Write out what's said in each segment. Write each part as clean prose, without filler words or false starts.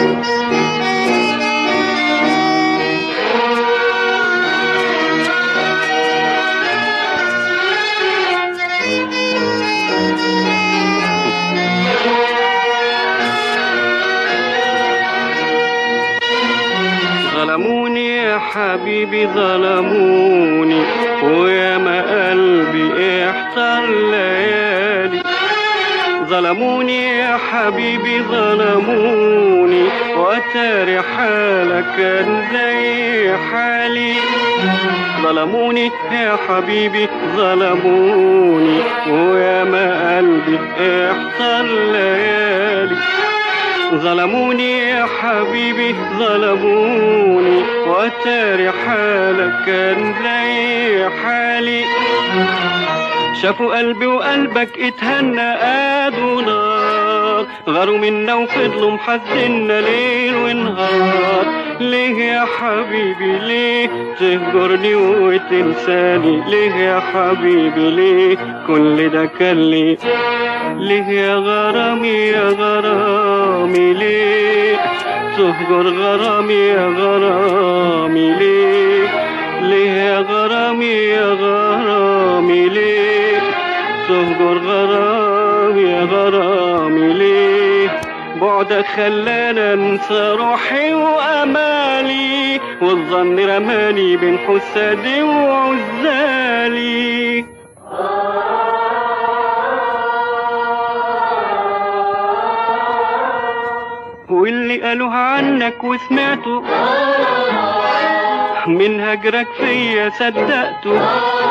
ظلموني يا حبيبي ظلموني، ويا ما قلبي احتار ليالي. ظلموني يا حبيبي ظلموني، واتاري حالك كان زي حالي. ظلموني يا حبيبي ظلموني، ويا ما قلبي احتار ليالي. ظلموني يا حبيبي ظلموني، واتاري حالك كان زي حالي. شافوا قلبي وقلبك اتهنى قادوا نار، غاروا منا وفضلوا محزنا ليل ونهار. ليه يا حبيبي ليه تهجرني وتنساني؟ ليه يا حبيبي ليه كل ده كان ليه؟ ليه يا غرامي يا غرامي ليه تهجر غرامي يا غرامي ليه؟ ليه يا غرامي يا غرامي ليه تهجر غرامي يا غرامي ليه؟ بعدك خلانا انسى روحي وامالي، والظن رماني بين حسادي وعزالي. واللي قالوها عنك وسمعته من هجرك فيا صدقته.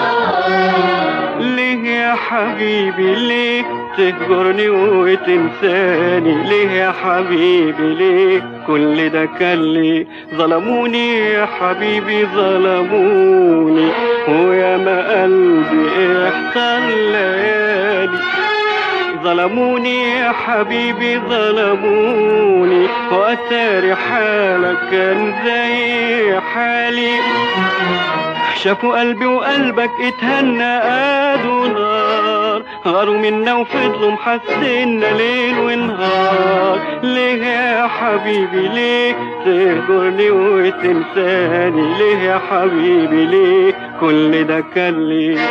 ليه يا حبيبي ليه تهجرني وتنساني؟ ليه يا حبيبي ليه كل ده كان ليه؟ ظلموني يا حبيبي ظلموني، ويا ما قلبي احتار ليالي. ظلموني يا حبيبي ظلموني، واتاري حالك كان زي حالي. شافوا قلبي وقلبك اتهنى قادوا نار، غاروا منا وفضلوا محسنا ليل ونهار. ليه يا حبيبي ليه تهجرني وتنساني؟ ليه يا حبيبي ليه كل ده كان ليه؟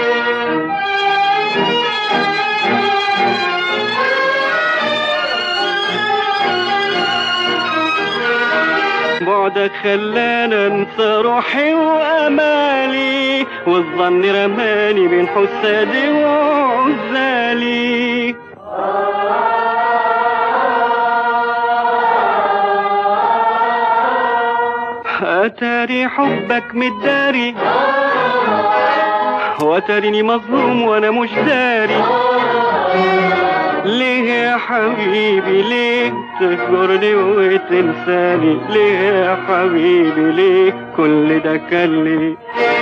بعدك خلانا انسى روحي وامالي، والظن رماني بين حسادي وعزالي. اتاري حبك متداري، واتاريني مظلوم وانا مش داري. ليه يا حبيبي ليه تهجرني وتنساني؟ ليه يا حبيبي ليه كل ده كان ليه؟